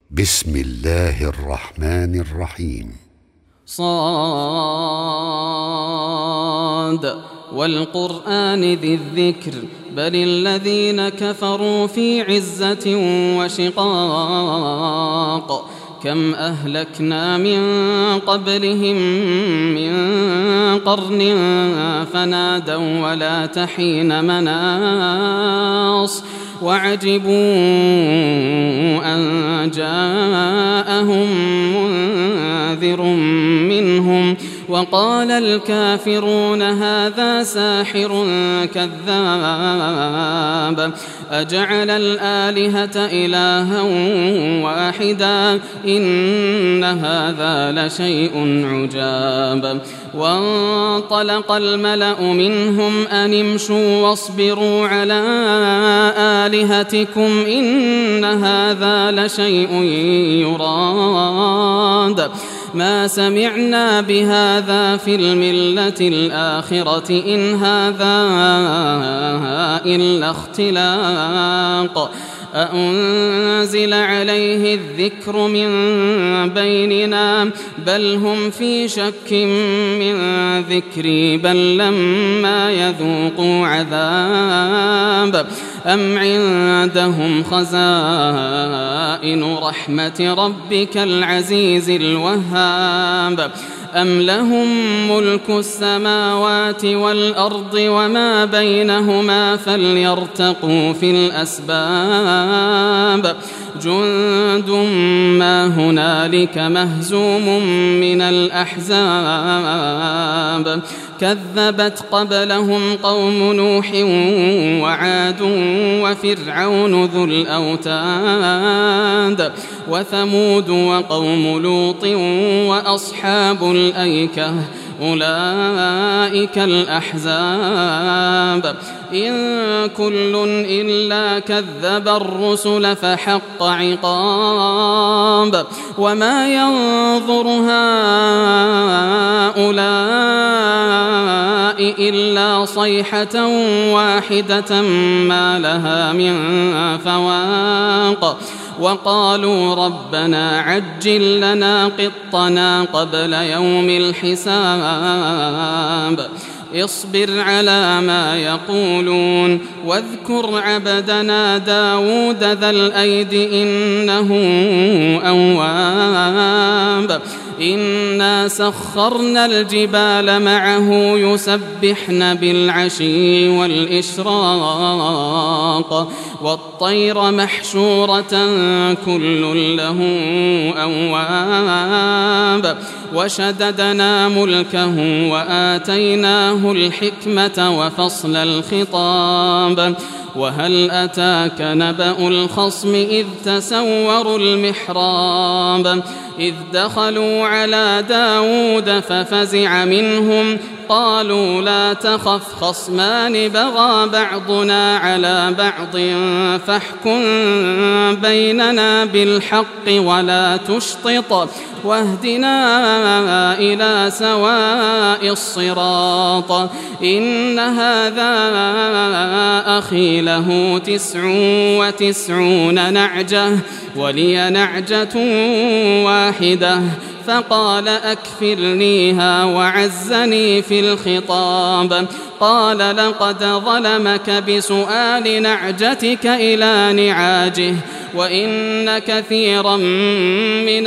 بسم الله الرحمن الرحيم. صاد والقرآن ذي الذكر بل الذين كفروا في عزة وشقاق كم أهلكنا من قبلهم من قرن فنادوا ولا تحين مناص وعجبوا أن جاءهم منذر منهم وقال الكافرون هذا ساحر كذاب أجعل الآلهة إلها واحدا إن هذا لشيء عجاب وانطلق الملأ منهم أن امشوا واصبروا على آلهتكم إن هذا لشيء يراد ما سمعنا بهذا في الملة الآخرة إن هذا إلا اختلاق أأنزل عليه الذكر من بيننا بل هم في شك من ذكري بل لما يذوقوا عذاب أم عندهم خزائن رحمة ربك العزيز الوهاب أم لهم ملك السماوات والأرض وما بينهما فليرتقوا في الأسباب جند ما هنالك مهزوم من الأحزاب كذبت قبلهم قوم نوح وعاد وفرعون ذو الأوتاد وثمود وقوم لوط وأصحاب الأيكة أولئك الأحزاب إن كل إلا كذب الرسل فحق عقاب وما ينظر هؤلاء إلا صيحة واحدة ما لها من فواق وقالوا ربنا عجل لنا قطنا قبل يوم الحساب اصبر على ما يقولون واذكر عبدنا داود ذا الأيد إنه أواب إنا سخرنا الجبال معه يسبحن بالعشي والإشراق والطير محشورة كل له أواب وشددنا ملكه وآتيناه الحكمة وفصل الخطاب وهل أتاك نبأ الخصم إذ تسوروا المحراب إذ دخلوا على داود ففزع منهم قالوا لا تخف خصمان بغى بعضنا على بعض فاحكم بيننا بالحق ولا تشطط واهدنا إلى سواء الصراط إن هذا أخي له 99 نعجة ولي نعجة واحدة فقال أكفلنيها وعزني في الخطاب قال لقد ظلمك بسؤال نعجتك إلى نعاجه وإن كثيرا من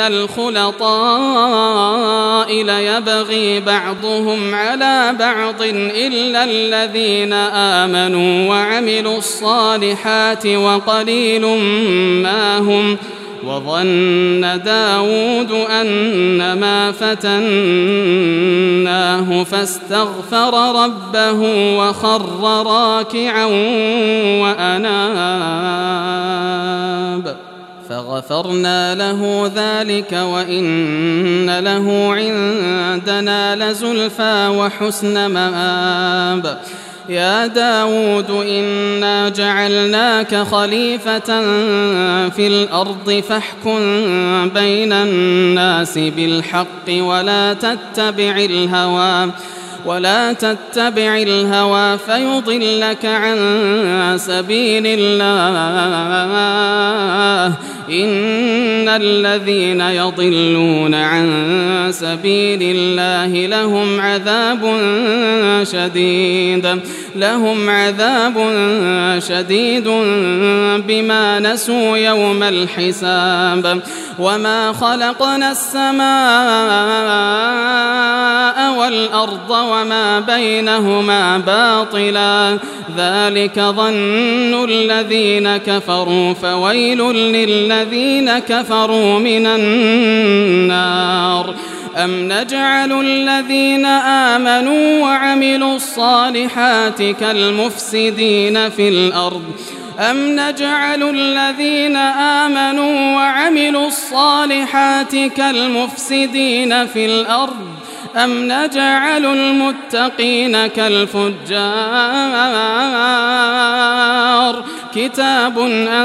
الخلطاء ليبغي بعضهم على بعض إلا الذين آمنوا وعملوا الصالحات وقليل ما هم وظن داود أنما فتناه فاستغفر ربه وخر راكعا وأناب فغفرنا له ذلك وإن له عندنا لزلفى وحسن مآب يا داود إنا جعلناك خليفة في الأرض فاحكم بين الناس بالحق ولا تتبع الهوى فيضلك عن سبيل الله إن الذين يضلون عن سبيل الله لهم عذاب شديد بما نسوا يوم الحساب وما خلقنا السماء والأرض وما بينهما باطلا ذلك ظن الذين كفروا فويل للذين كفروا من النار أم نجعل الذين آمنوا وعملوا الصالحات كالمفسدين في الأرض أم نجعل الذين آمنوا وعملوا الصالحات كالمفسدين في الأرض أم نجعل المتقين كالفجار كتاب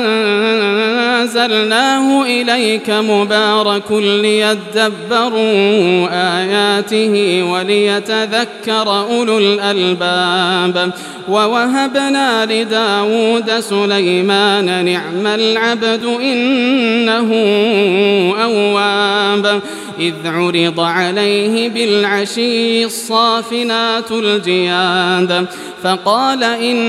أنزلناه إليك مبارك ليدبروا آياته وليتذكر أولو الألباب ووهبنا لداود سليمان نعم العبد إنه أواب إذ عرض عليه بالعشي الصافنات الجياد فقال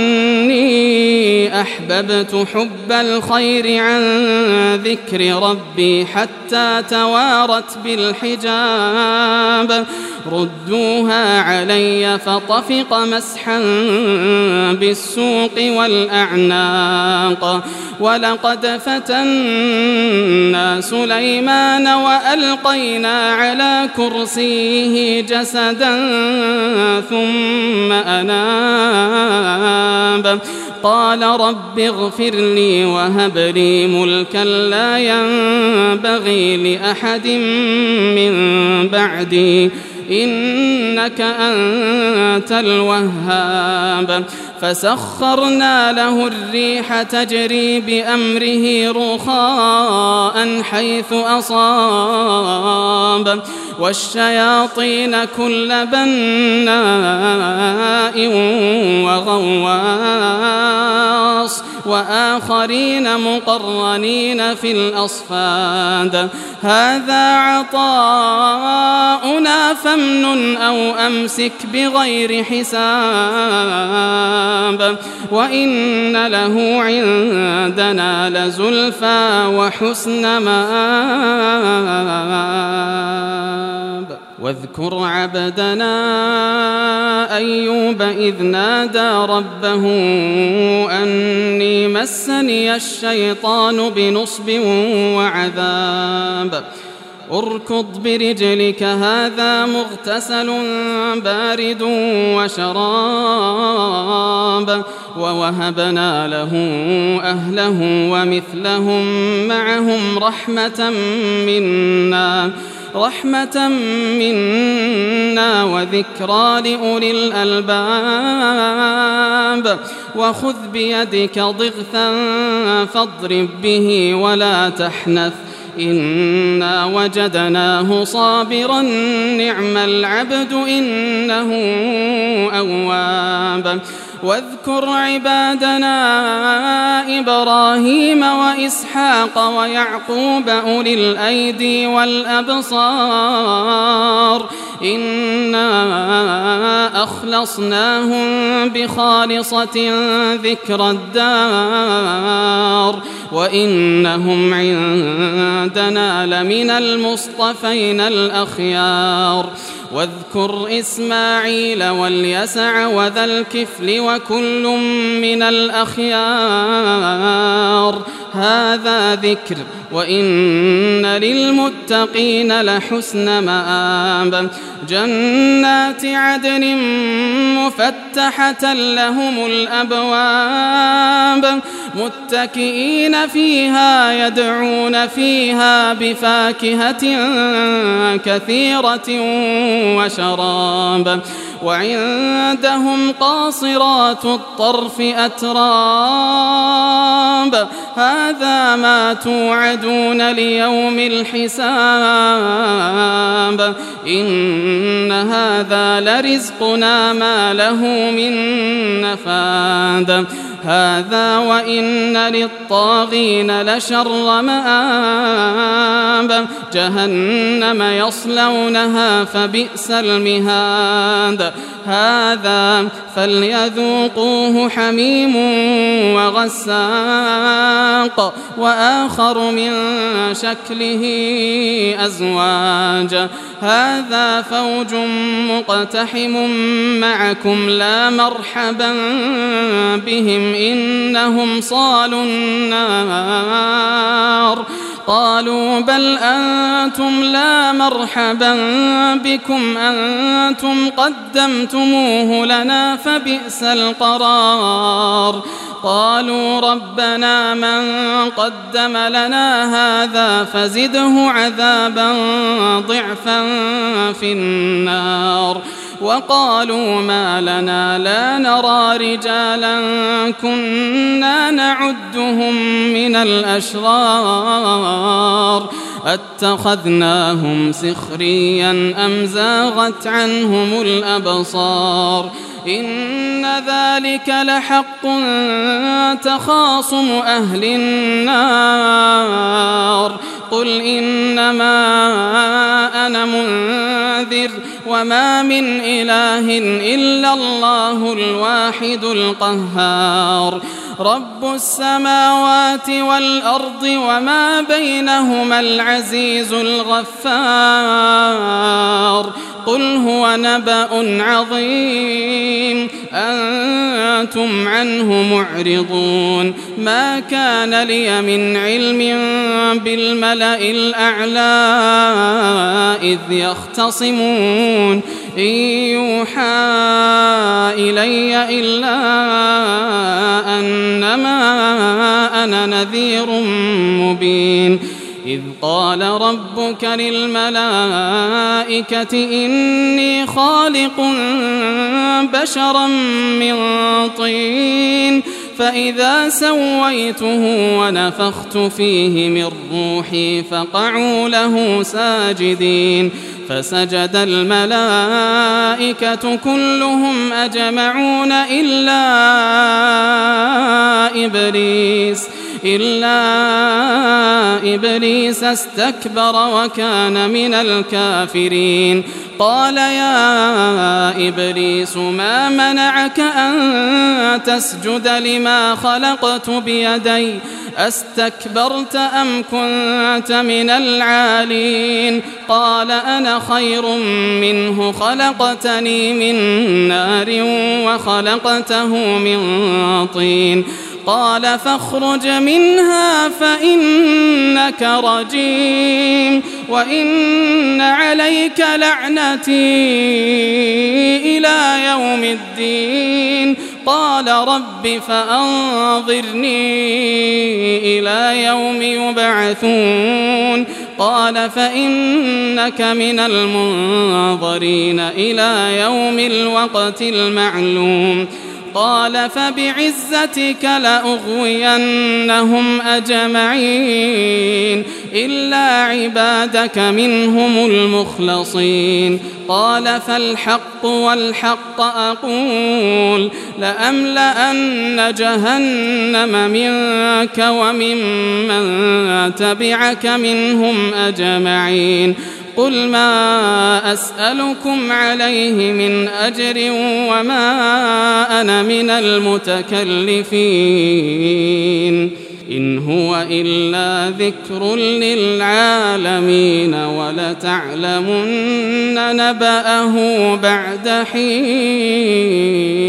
إني أحببت حب الخير عن ذكر ربي حتى توارت بالحجاب ردوها علي فطفق مسحا بالسوق والأعناق ولقد فتنا سليمان وألقينا على كرسيه جسدا ثم أناب قال رب اغفر لي وهب لي ملكا لا ينبغي لأحد من بعدي إنك أنت الوهاب فسخرنا له الريح تجري بأمره رخاء حيث أصاب والشياطين كل بناء وغواص وآخرين مقرنين في الأصفاد هذا عطاؤنا فامنن أو أمسك بغير حساب وإن له عندنا لزلفى وحسن مآب واذكر عبدنا أيوب إذ نادى ربه أني مسني الشيطان بنصب وعذاب اركض برجلك هذا مغتسل بارد وشراب ووهبنا له أهله ومثلهم معهم رحمة منا وذكرى لأولي الألباب وخذ بيدك ضغثا فاضرب به ولا تحنث إنا وجدناه صابرا نعم العبد إنه أواب واذكر عبادنا إبراهيم وإسحاق ويعقوب أولي الأيدي والأبصار إنا أخلصناهم بخالصة ذكر الدار وإنهم عندنا لمن المصطفين الأخيار واذكر إسماعيل واليسع وذا الكفل وكل من الأخيار هذا ذكر وإن للمتقين لحسن مآب جنات عدن مفتحة لهم الأبواب متكئين فيها يدعون فيها بفاكهة كثيرة وشراب وعندهم قاصرات الطرف أتراب هذا ما توعدون ليوم الحساب إن هذا لرزقنا ما له من نفاد هذا وإن للطاغين لشر مآب جهنم يصلونها فبئس المهاد هذا فليذوقوه حميم وغساق وآخر من شكله أزواج هذا فوج مقتحم معكم لا مرحبا بهم إنهم صالوا النار قالوا بل أنتم لا مرحبا بكم أنتم قدمتموه لنا فبئس القرار قالوا ربنا من قدم لنا هذا فزده عذابا ضعفا في النار وقالوا ما لنا لا نرى رجالا كنا نعدهم من الأشرار أتخذناهم سخريا أم زاغت عنهم الأبصار إن ذلك لحق تخاصم أهل النار قل إنما أنا منذر وما من إله إلا الله الواحد القهار رب السماوات والأرض وما بينهما العزيز الغفار قل هو نبأ عظيم أنتم عنه معرضون ما كان لي من علم بالملأ الأعلى إذ يختصمون إن يوحى إلي إلا أنما أنا نذير مبين إذ قال ربك للملائكة إني خالق بشرا من طين فإذا سويته ونفخت فيه من روحي فقعوا له ساجدين فسجد الملائكة كلهم أجمعون إلا إبليس استكبر وكان من الكافرين قال يا إبليس ما منعك أن تسجد لما خلقت بيدي أستكبرت أم كنت من العالين قال أنا خير منه خلقتني من نار وخلقته من طين قال فاخرج منها فإنك رجيم وإن عليك لعنتي إلى يوم الدين قال رب فأنظرني إلى يوم يبعثون قال فإنك من المنظرين إلى يوم الوقت المعلوم قال فبعزتك لأغوينهم أجمعين إلا عبادك منهم المخلصين قال فالحق والحق أقول لأملأن جهنم منك وممن تبعك منهم أجمعين قل ما أسألكم عليه من أجر وما أنا من المتكلفين إن هو إلا ذكر للعالمين ولتعلمن نبأه بعد حين.